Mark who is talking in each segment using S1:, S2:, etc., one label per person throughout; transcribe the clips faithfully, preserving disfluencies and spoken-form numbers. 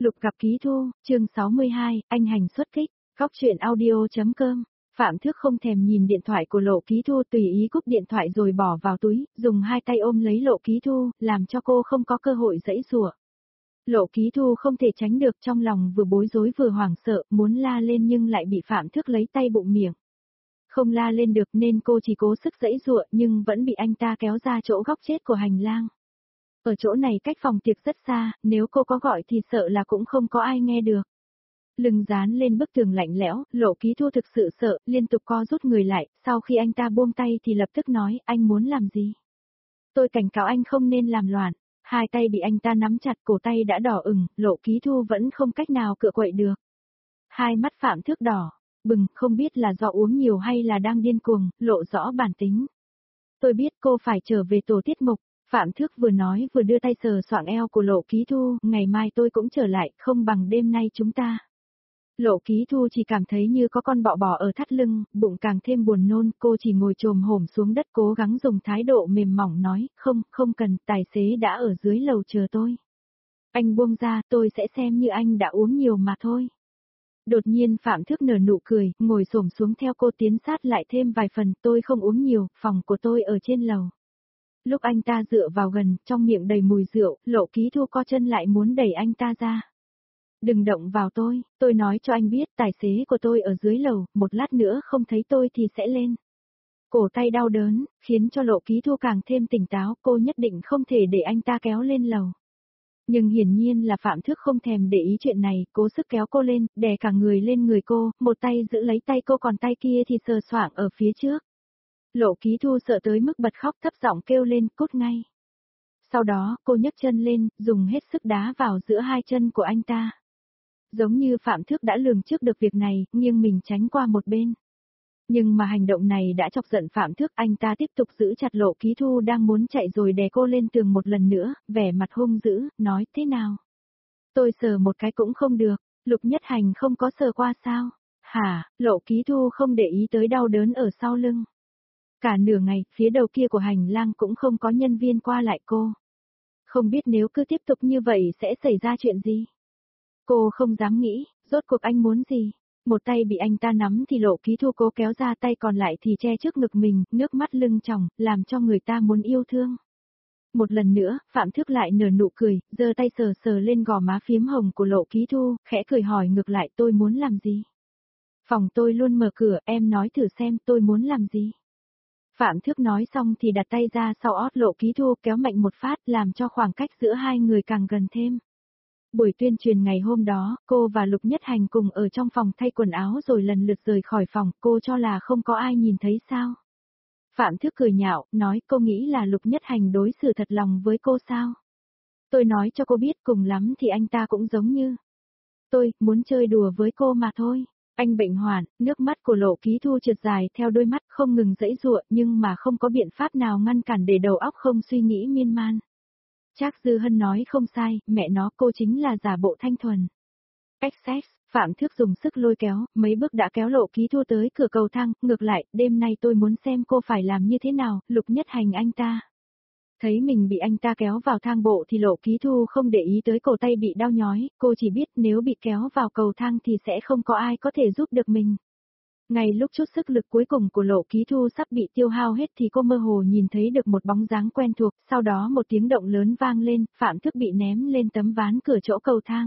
S1: Lục gặp ký thu, chương sáu mươi hai, anh hành xuất kích, góc truyện audio.com. Phạm Thước không thèm nhìn điện thoại của Lộ Ký Thu, tùy ý cúp điện thoại rồi bỏ vào túi, dùng hai tay ôm lấy Lộ Ký Thu, làm cho cô không có cơ hội giãy giụa. Lộ Ký Thu không thể tránh được, trong lòng vừa bối rối vừa hoảng sợ, muốn la lên nhưng lại bị Phạm Thước lấy tay bụng miệng. Không la lên được nên cô chỉ cố sức giãy giụa nhưng vẫn bị anh ta kéo ra chỗ góc chết của hành lang. Ở chỗ này cách phòng tiệc rất xa, nếu cô có gọi thì sợ là cũng không có ai nghe được. Lưng dán lên bức tường lạnh lẽo, Lộ Ký Thu thực sự sợ, liên tục co rút người lại, sau khi anh ta buông tay thì lập tức nói, anh muốn làm gì? Tôi cảnh cáo anh không nên làm loạn. Hai tay bị anh ta nắm chặt, cổ tay đã đỏ ửng, Lộ Ký Thu vẫn không cách nào cựa quậy được. Hai mắt Phạm Thước đỏ bừng, không biết là do uống nhiều hay là đang điên cuồng, lộ rõ bản tính. Tôi biết cô phải trở về tổ tiết mục. Phạm Thước vừa nói vừa đưa tay sờ soạng eo của Lộ Ký Thu, ngày mai tôi cũng trở lại, không bằng đêm nay chúng ta. Lộ Ký Thu chỉ cảm thấy như có con bọ bò ở thắt lưng, bụng càng thêm buồn nôn, cô chỉ ngồi chồm hổm xuống đất cố gắng dùng thái độ mềm mỏng nói, không, không cần, tài xế đã ở dưới lầu chờ tôi. Anh buông ra, tôi sẽ xem như anh đã uống nhiều mà thôi. Đột nhiên Phạm Thước nở nụ cười, ngồi xổm xuống theo cô tiến sát lại thêm vài phần, tôi không uống nhiều, phòng của tôi ở trên lầu. Lúc anh ta dựa vào gần, trong miệng đầy mùi rượu, Lộ Ký Thu co chân lại muốn đẩy anh ta ra. Đừng động vào tôi, tôi nói cho anh biết tài xế của tôi ở dưới lầu, một lát nữa không thấy tôi thì sẽ lên. Cổ tay đau đớn, khiến cho Lộ Ký Thu càng thêm tỉnh táo, cô nhất định không thể để anh ta kéo lên lầu. Nhưng hiển nhiên là Phạm Thước không thèm để ý chuyện này, cố sức kéo cô lên, đè cả người lên người cô, một tay giữ lấy tay cô còn tay kia thì sờ soạng ở phía trước. Lộ Ký Thu sợ tới mức bật khóc thấp giọng kêu lên, cút ngay. Sau đó, cô nhấc chân lên, dùng hết sức đá vào giữa hai chân của anh ta. Giống như Phạm Thước đã lường trước được việc này, nghiêng mình tránh qua một bên. Nhưng mà hành động này đã chọc giận Phạm Thước, anh ta tiếp tục giữ chặt Lộ Ký Thu đang muốn chạy rồi đè cô lên tường một lần nữa, vẻ mặt hung dữ, nói thế nào? Tôi sờ một cái cũng không được, Lục Nhất Hành không có sờ qua sao? Hả, Lộ Ký Thu không để ý tới đau đớn ở sau lưng. Cả nửa ngày, phía đầu kia của hành lang cũng không có nhân viên qua lại cô. Không biết nếu cứ tiếp tục như vậy sẽ xảy ra chuyện gì? Cô không dám nghĩ, rốt cuộc anh muốn gì? Một tay bị anh ta nắm thì Lộ Ký Thu cố kéo ra, tay còn lại thì che trước ngực mình, nước mắt lưng tròng, làm cho người ta muốn yêu thương. Một lần nữa, Phạm Thước lại nở nụ cười, giơ tay sờ sờ lên gò má phím hồng của Lộ Ký Thu, khẽ cười hỏi ngược lại, tôi muốn làm gì? Phòng tôi luôn mở cửa, em nói thử xem tôi muốn làm gì? Phạm Thước nói xong thì đặt tay ra sau ót Lộ Ký Thu, kéo mạnh một phát, làm cho khoảng cách giữa hai người càng gần thêm. Buổi tuyên truyền ngày hôm đó, cô và Lục Nhất Hành cùng ở trong phòng thay quần áo rồi lần lượt rời khỏi phòng, cô cho là không có ai nhìn thấy sao? Phạm Thước cười nhạo, nói cô nghĩ là Lục Nhất Hành đối xử thật lòng với cô sao? Tôi nói cho cô biết, cùng lắm thì anh ta cũng giống như tôi, muốn chơi đùa với cô mà thôi. Anh bệnh hoạn, nước mắt của Lộ Ký Thu trượt dài theo đôi mắt không ngừng giãy giụa nhưng mà không có biện pháp nào ngăn cản để đầu óc không suy nghĩ miên man. Trác Dư Hân nói không sai, mẹ nó cô chính là giả bộ thanh thuần. Excess, Phạm Thước dùng sức lôi kéo, mấy bước đã kéo Lộ Ký Thu tới cửa cầu thang, ngược lại, đêm nay tôi muốn xem cô phải làm như thế nào, Lục Nhất Hành anh ta. Thấy mình bị anh ta kéo vào thang bộ thì Lộ Ký Thu không để ý tới cổ tay bị đau nhói, cô chỉ biết nếu bị kéo vào cầu thang thì sẽ không có ai có thể giúp được mình. Ngay lúc chút sức lực cuối cùng của Lộ Ký Thu sắp bị tiêu hao hết thì cô mơ hồ nhìn thấy được một bóng dáng quen thuộc, sau đó một tiếng động lớn vang lên, Phạm Thước bị ném lên tấm ván cửa chỗ cầu thang.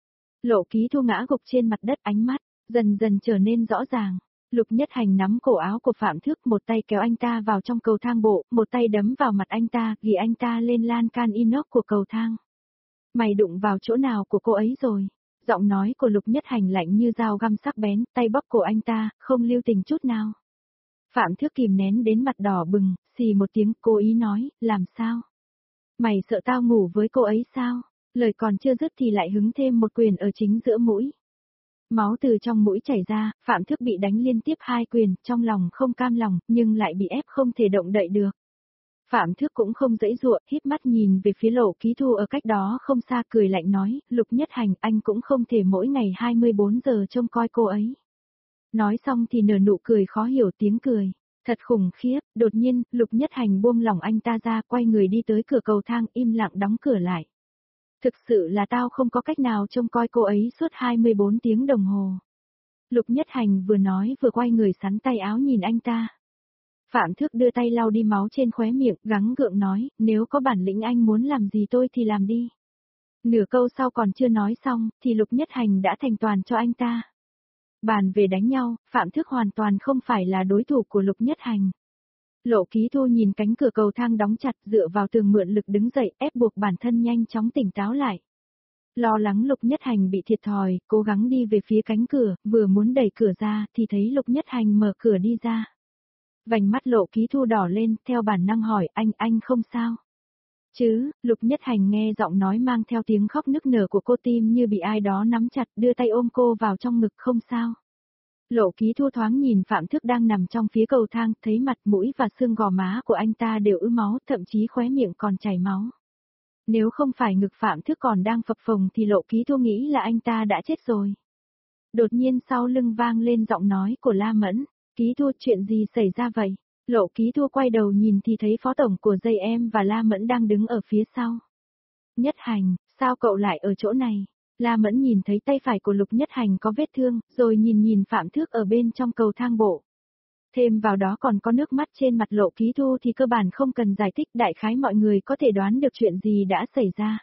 S1: Lộ Ký Thu ngã gục trên mặt đất, ánh mắt dần dần trở nên rõ ràng. Lục Nhất Hành nắm cổ áo của Phạm Thước, một tay kéo anh ta vào trong cầu thang bộ, một tay đấm vào mặt anh ta, ghi anh ta lên lan can inox của cầu thang. Mày đụng vào chỗ nào của cô ấy rồi? Giọng nói của Lục Nhất Hành lạnh như dao găm sắc bén, tay bóp cổ anh ta, không lưu tình chút nào. Phạm Thước kìm nén đến mặt đỏ bừng, xì một tiếng, cố ý nói, làm sao? Mày sợ tao ngủ với cô ấy sao? Lời còn chưa dứt thì lại hứng thêm một quyền ở chính giữa mũi. Máu từ trong mũi chảy ra, Phạm Thước bị đánh liên tiếp hai quyền, trong lòng không cam lòng, nhưng lại bị ép không thể động đậy được. Phạm Thước cũng không giãy giụa, híp mắt nhìn về phía Lộ Ký Thu ở cách đó không xa, cười lạnh nói, Lục Nhất Hành, anh cũng không thể mỗi ngày hai mươi bốn giờ trông coi cô ấy. Nói xong thì nở nụ cười khó hiểu, tiếng cười thật khủng khiếp. Đột nhiên, Lục Nhất Hành buông lỏng anh ta ra, quay người đi tới cửa cầu thang, im lặng đóng cửa lại. Thực sự là tao không có cách nào trông coi cô ấy suốt hai mươi bốn tiếng đồng hồ. Lục Nhất Hành vừa nói vừa quay người sắn tay áo nhìn anh ta. Phạm Thước đưa tay lau đi máu trên khóe miệng, gắng gượng nói, nếu có bản lĩnh anh muốn làm gì tôi thì làm đi. Nửa câu sau còn chưa nói xong, thì Lục Nhất Hành đã thành toàn cho anh ta. Bàn về đánh nhau, Phạm Thước hoàn toàn không phải là đối thủ của Lục Nhất Hành. Lộ Ký Thu nhìn cánh cửa cầu thang đóng chặt, dựa vào tường mượn lực đứng dậy, ép buộc bản thân nhanh chóng tỉnh táo lại. Lo lắng Lục Nhất Hành bị thiệt thòi, cố gắng đi về phía cánh cửa, vừa muốn đẩy cửa ra thì thấy Lục Nhất Hành mở cửa đi ra. Vành mắt Lộ Ký Thu đỏ lên, theo bản năng hỏi, anh, anh không sao? Chứ, Lục Nhất Hành nghe giọng nói mang theo tiếng khóc nức nở của cô, tim như bị ai đó nắm chặt, đưa tay ôm cô vào trong ngực, không sao. Lộ Ký Thu thoáng nhìn Phạm Thước đang nằm trong phía cầu thang, thấy mặt, mũi và xương gò má của anh ta đều ứ máu, thậm chí khóe miệng còn chảy máu. Nếu không phải ngực Phạm Thước còn đang phập phồng thì Lộ Ký Thu nghĩ là anh ta đã chết rồi. Đột nhiên sau lưng vang lên giọng nói của La Mẫn, Ký Thu, chuyện gì xảy ra vậy? Lộ Ký Thu quay đầu nhìn thì thấy phó tổng của dây em và La Mẫn đang đứng ở phía sau. Nhất Hành, sao cậu lại ở chỗ này? La Mẫn nhìn thấy tay phải của Lục Nhất Hành có vết thương, rồi nhìn nhìn Phạm Thước ở bên trong cầu thang bộ. Thêm vào đó còn có nước mắt trên mặt Lộ Ký Thu thì cơ bản không cần giải thích, đại khái mọi người có thể đoán được chuyện gì đã xảy ra.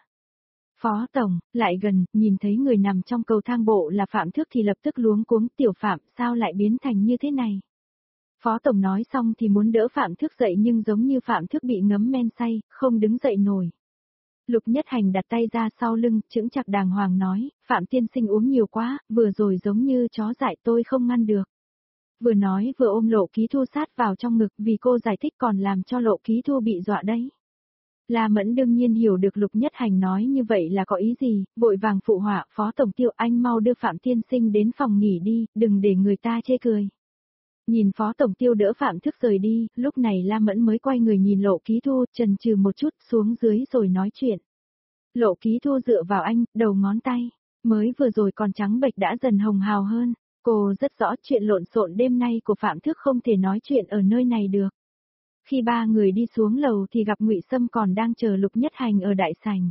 S1: Phó tổng, lại gần, nhìn thấy người nằm trong cầu thang bộ là Phạm Thước thì lập tức luống cuống, tiểu Phạm, sao lại biến thành như thế này? Phó tổng nói xong thì muốn đỡ Phạm Thước dậy nhưng giống như Phạm Thước bị ngấm men say, không đứng dậy nổi. Lục Nhất Hành đặt tay ra sau lưng, chững chạc đàng hoàng nói, Phạm tiên sinh uống nhiều quá, vừa rồi giống như chó dại, tôi không ngăn được. Vừa nói vừa ôm Lộ Ký Thu sát vào trong ngực, vì cô giải thích còn làm cho Lộ Ký Thu bị dọa đấy. La Mẫn đương nhiên hiểu được Lục Nhất Hành nói như vậy là có ý gì, vội vàng phụ họa, Phó tổng Tiêu, anh mau đưa Phạm tiên sinh đến phòng nghỉ đi, đừng để người ta chê cười. Nhìn Phó tổng Tiêu đỡ Phạm Thước rời đi, lúc này La Mẫn mới quay người nhìn Lộ Ký Thu, chần chừ một chút xuống dưới rồi nói chuyện. Lộ Ký Thu dựa vào anh, đầu ngón tay, mới vừa rồi còn trắng bệch đã dần hồng hào hơn. Cô rất rõ chuyện lộn xộn đêm nay của Phạm Thước không thể nói chuyện ở nơi này được. Khi ba người đi xuống lầu thì gặp Ngụy Sâm còn đang chờ Lục Nhất Hành ở đại sảnh.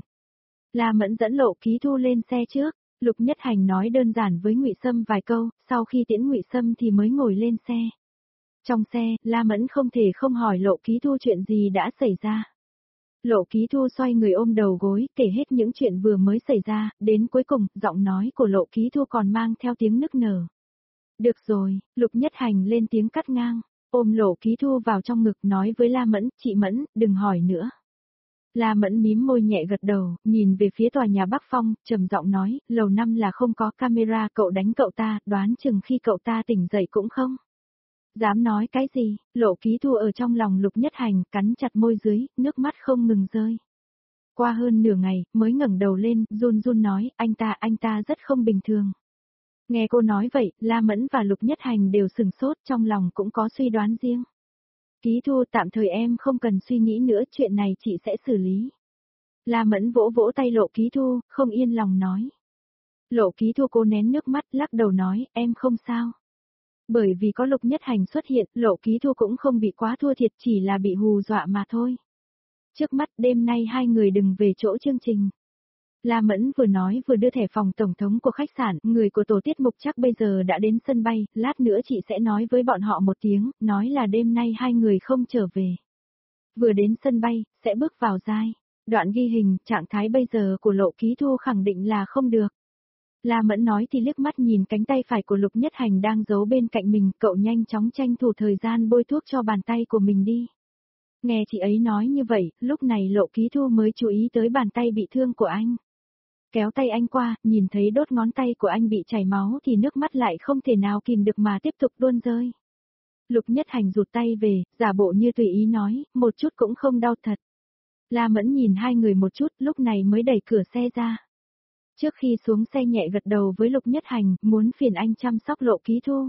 S1: La Mẫn dẫn Lộ Ký Thu lên xe trước, Lục Nhất Hành nói đơn giản với Ngụy Sâm vài câu, sau khi tiễn Ngụy Sâm thì mới ngồi lên xe. Trong xe, La Mẫn không thể không hỏi Lộ Ký Thu chuyện gì đã xảy ra. Lộ Ký Thu xoay người ôm đầu gối, kể hết những chuyện vừa mới xảy ra, đến cuối cùng, giọng nói của Lộ Ký Thu còn mang theo tiếng nức nở. Được rồi, Lục Nhất Hành lên tiếng cắt ngang, ôm Lộ Ký Thu vào trong ngực nói với La Mẫn, chị Mẫn, đừng hỏi nữa. La Mẫn mím môi nhẹ gật đầu, nhìn về phía tòa nhà Bắc Phong, trầm giọng nói, lầu năm là không có camera, cậu đánh cậu ta, đoán chừng khi cậu ta tỉnh dậy cũng không. Dám nói cái gì, Lộ Ký Thu ở trong lòng Lục Nhất Hành, cắn chặt môi dưới, nước mắt không ngừng rơi. Qua hơn nửa ngày, mới ngẩng đầu lên, run run nói, anh ta, anh ta rất không bình thường. Nghe cô nói vậy, La Mẫn và Lục Nhất Hành đều sừng sốt, trong lòng cũng có suy đoán riêng. Ký Thu, tạm thời em không cần suy nghĩ nữa, chuyện này chị sẽ xử lý. La Mẫn vỗ vỗ tay Lộ Ký Thu, không yên lòng nói. Lộ Ký Thu cố nén nước mắt, lắc đầu nói, em không sao. Bởi vì có Lục Nhất Hành xuất hiện, Lộ Ký Thu cũng không bị quá thua thiệt, chỉ là bị hù dọa mà thôi. Trước mắt đêm nay hai người đừng về chỗ chương trình. La Mẫn vừa nói vừa đưa thẻ phòng tổng thống của khách sạn, người của tổ tiết mục chắc bây giờ đã đến sân bay, lát nữa chị sẽ nói với bọn họ một tiếng, nói là đêm nay hai người không trở về. Vừa đến sân bay, sẽ bước vào giai. Đoạn ghi hình, trạng thái bây giờ của Lộ Ký Thu khẳng định là không được. La Mẫn nói thì liếc mắt nhìn cánh tay phải của Lục Nhất Hành đang giấu bên cạnh mình, cậu nhanh chóng tranh thủ thời gian bôi thuốc cho bàn tay của mình đi. Nghe chị ấy nói như vậy, lúc này Lộ Ký Thu mới chú ý tới bàn tay bị thương của anh. Kéo tay anh qua, nhìn thấy đốt ngón tay của anh bị chảy máu thì nước mắt lại không thể nào kìm được mà tiếp tục tuôn rơi. Lục Nhất Hành rụt tay về, giả bộ như tùy ý nói, một chút cũng không đau thật. La Mẫn nhìn hai người một chút, lúc này mới đẩy cửa xe ra. Trước khi xuống xe nhẹ gật đầu với Lục Nhất Hành, muốn phiền anh chăm sóc Lộ Ký Thu.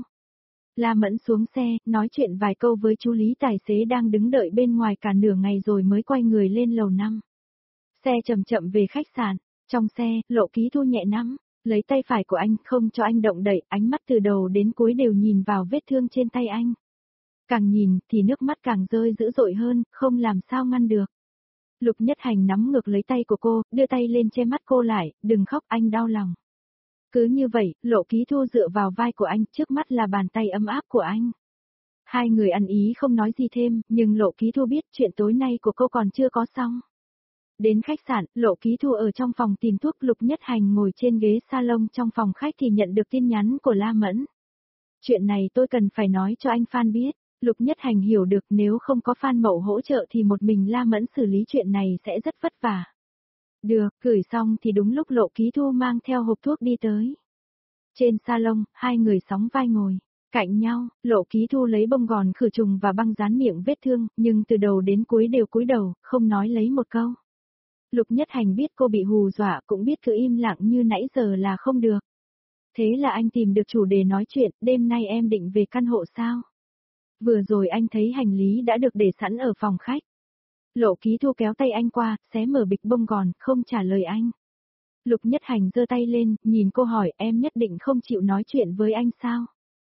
S1: La Mẫn xuống xe, nói chuyện vài câu với chú Lý tài xế đang đứng đợi bên ngoài cả nửa ngày rồi mới quay người lên lầu năm. Xe chậm chậm về khách sạn, trong xe, Lộ Ký Thu nhẹ nắm, lấy tay phải của anh không cho anh động đậy, ánh mắt từ đầu đến cuối đều nhìn vào vết thương trên tay anh. Càng nhìn thì nước mắt càng rơi dữ dội hơn, không làm sao ngăn được. Lục Nhất Hành nắm ngược lấy tay của cô, đưa tay lên che mắt cô lại, đừng khóc anh đau lòng. Cứ như vậy, Lộ Ký Thu dựa vào vai của anh, trước mắt là bàn tay ấm áp của anh. Hai người ăn ý không nói gì thêm, nhưng Lộ Ký Thu biết chuyện tối nay của cô còn chưa có xong. Đến khách sạn, Lộ Ký Thu ở trong phòng tìm thuốc, Lục Nhất Hành ngồi trên ghế salon trong phòng khách thì nhận được tin nhắn của La Mẫn. Chuyện này tôi cần phải nói cho anh Phan biết. Lục Nhất Hành hiểu được nếu không có Phan Mậu hỗ trợ thì một mình La Mẫn xử lý chuyện này sẽ rất vất vả. Được, gửi xong thì đúng lúc Lộ Ký Thu mang theo hộp thuốc đi tới. Trên salon, hai người sóng vai ngồi. Cạnh nhau, Lộ Ký Thu lấy bông gòn khử trùng và băng dán miệng vết thương, nhưng từ đầu đến cuối đều cúi đầu, không nói lấy một câu. Lục Nhất Hành biết cô bị hù dọa, cũng biết cứ im lặng như nãy giờ là không được. Thế là anh tìm được chủ đề nói chuyện, đêm nay em định về căn hộ sao? Vừa rồi anh thấy hành lý đã được để sẵn ở phòng khách. Lộ Ký Thu kéo tay anh qua, xé mở bịch bông gòn, không trả lời anh. Lục Nhất Hành giơ tay lên, nhìn cô hỏi em nhất định không chịu nói chuyện với anh sao?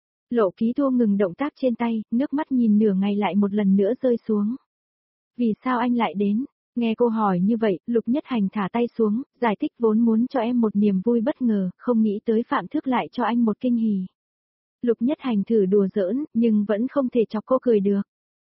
S1: Lộ Ký Thu ngừng động tác trên tay, nước mắt nhìn nửa ngày lại một lần nữa rơi xuống. Vì sao anh lại đến? Nghe cô hỏi như vậy, Lục Nhất Hành thả tay xuống, giải thích vốn muốn cho em một niềm vui bất ngờ, không nghĩ tới Phạm Thức lại cho anh một kinh hỉ. Lục Nhất Hành thử đùa giỡn, nhưng vẫn không thể chọc cô cười được.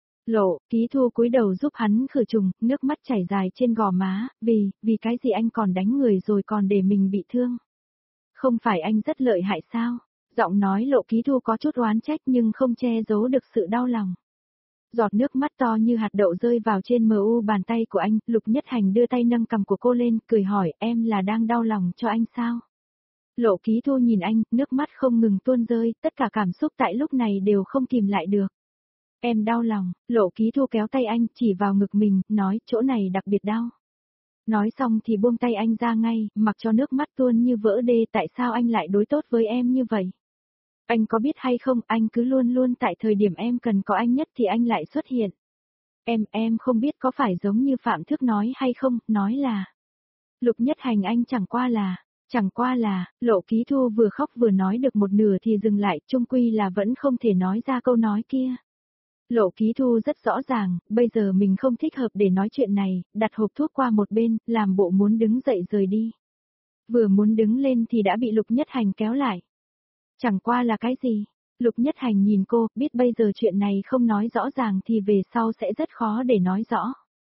S1: Lộ Ký Thu cúi đầu giúp hắn khử trùng, nước mắt chảy dài trên gò má, vì, vì cái gì anh còn đánh người rồi còn để mình bị thương. Không phải anh rất lợi hại sao? Giọng nói Lộ Ký Thu có chút oán trách nhưng không che giấu được sự đau lòng. Giọt nước mắt to như hạt đậu rơi vào trên mờ u bàn tay của anh, Lục Nhất Hành đưa tay nâng cằm của cô lên, cười hỏi em là đang đau lòng cho anh sao? Lộ Ký Thu nhìn anh, nước mắt không ngừng tuôn rơi, tất cả cảm xúc tại lúc này đều không kìm lại được. Em đau lòng, Lộ Ký Thu kéo tay anh, chỉ vào ngực mình, nói chỗ này đặc biệt đau. Nói xong thì buông tay anh ra ngay, mặc cho nước mắt tuôn như vỡ đê, tại sao anh lại đối tốt với em như vậy? Anh có biết hay không, anh cứ luôn luôn tại thời điểm em cần có anh nhất thì anh lại xuất hiện. Em, em không biết có phải giống như Phạm Thức nói hay không, nói là. Lục Nhất Hành anh chẳng qua là, chẳng qua là, Lộ Ký Thu vừa khóc vừa nói được một nửa thì dừng lại, chung quy là vẫn không thể nói ra câu nói kia. Lộ Ký Thu rất rõ ràng, bây giờ mình không thích hợp để nói chuyện này, đặt hộp thuốc qua một bên, làm bộ muốn đứng dậy rời đi. Vừa muốn đứng lên thì đã bị Lục Nhất Hành kéo lại. Chẳng qua là cái gì? Lục Nhất Hành nhìn cô, biết bây giờ chuyện này không nói rõ ràng thì về sau sẽ rất khó để nói rõ.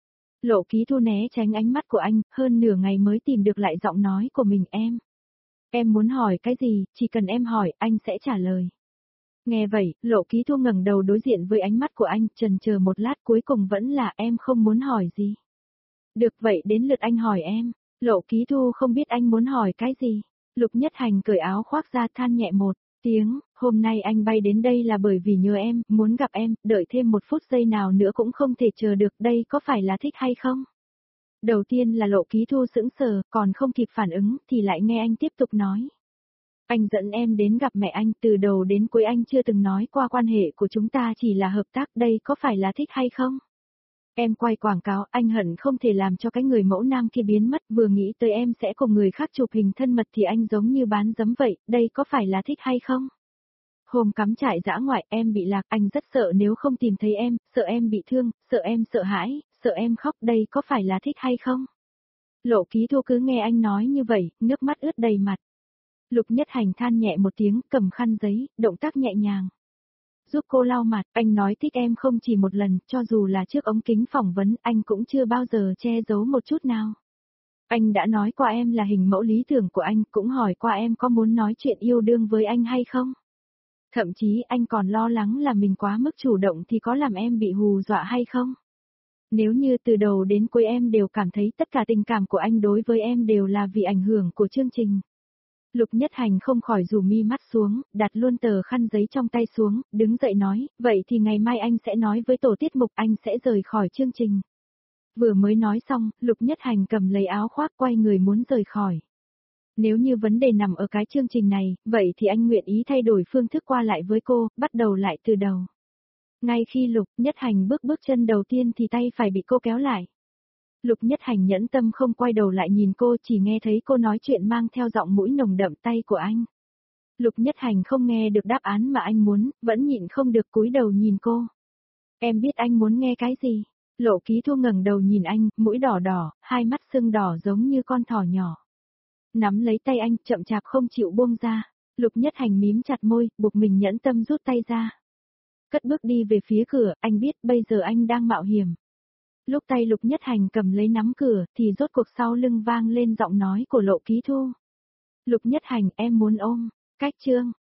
S1: Lộ Ký Thu né tránh ánh mắt của anh, hơn nửa ngày mới tìm được lại giọng nói của mình em. Em muốn hỏi cái gì, chỉ cần em hỏi, anh sẽ trả lời. Nghe vậy, Lộ Ký Thu ngẩng đầu đối diện với ánh mắt của anh, chần chờ một lát cuối cùng vẫn là em không muốn hỏi gì. Được vậy đến lượt anh hỏi em. Lộ Ký Thu không biết anh muốn hỏi cái gì. Lục Nhất Hành cởi áo khoác ra than nhẹ một tiếng, hôm nay anh bay đến đây là bởi vì nhớ em, muốn gặp em, đợi thêm một phút giây nào nữa cũng không thể chờ được, đây có phải là thích hay không? Đầu tiên là Lộ Ký Thu sững sờ, còn không kịp phản ứng thì lại nghe anh tiếp tục nói. Anh dẫn em đến gặp mẹ anh, từ đầu đến cuối anh chưa từng nói qua quan hệ của chúng ta chỉ là hợp tác, đây có phải là thích hay không? Em quay quảng cáo, anh hận không thể làm cho cái người mẫu nam kia biến mất, vừa nghĩ tới em sẽ cùng người khác chụp hình thân mật thì anh giống như bán giấm vậy, đây có phải là thích hay không? Hôm cắm trại dã ngoại, em bị lạc, anh rất sợ nếu không tìm thấy em, sợ em bị thương, sợ em sợ hãi, sợ em khóc, đây có phải là thích hay không? Lộ Ký Thu cứ nghe anh nói như vậy, nước mắt ướt đầy mặt. Lục Nhất Hành than nhẹ một tiếng, cầm khăn giấy, động tác nhẹ nhàng. Giúp cô lau mặt, anh nói thích em không chỉ một lần, cho dù là trước ống kính phỏng vấn, anh cũng chưa bao giờ che giấu một chút nào. Anh đã nói qua em là hình mẫu lý tưởng của anh, cũng hỏi qua em có muốn nói chuyện yêu đương với anh hay không. Thậm chí anh còn lo lắng là mình quá mức chủ động thì có làm em bị hù dọa hay không. Nếu như từ đầu đến cuối em đều cảm thấy tất cả tình cảm của anh đối với em đều là vì ảnh hưởng của chương trình. Lục Nhất Hành không khỏi rủ mi mắt xuống, đặt luôn tờ khăn giấy trong tay xuống, đứng dậy nói, vậy thì ngày mai anh sẽ nói với tổ tiết mục anh sẽ rời khỏi chương trình. Vừa mới nói xong, Lục Nhất Hành cầm lấy áo khoác quay người muốn rời khỏi. Nếu như vấn đề nằm ở cái chương trình này, vậy thì anh nguyện ý thay đổi phương thức qua lại với cô, bắt đầu lại từ đầu. Ngay khi Lục Nhất Hành bước bước chân đầu tiên thì tay phải bị cô kéo lại. Lục Nhất Hành nhẫn tâm không quay đầu lại nhìn cô, chỉ nghe thấy cô nói chuyện mang theo giọng mũi nồng đậm tay của anh. Lục Nhất Hành không nghe được đáp án mà anh muốn, vẫn nhịn không được cúi đầu nhìn cô. Em biết anh muốn nghe cái gì? Lộ Ký Thu ngẩng đầu nhìn anh, mũi đỏ đỏ, hai mắt sưng đỏ giống như con thỏ nhỏ. Nắm lấy tay anh, chậm chạp không chịu buông ra. Lục Nhất Hành mím chặt môi, buộc mình nhẫn tâm rút tay ra. Cất bước đi về phía cửa, anh biết bây giờ anh đang mạo hiểm. Lúc tay Lục Nhất Hành cầm lấy nắm cửa, thì rốt cuộc sau lưng vang lên giọng nói của Lộ Ký Thu. Lục Nhất Hành, em muốn ôm. Cách chương.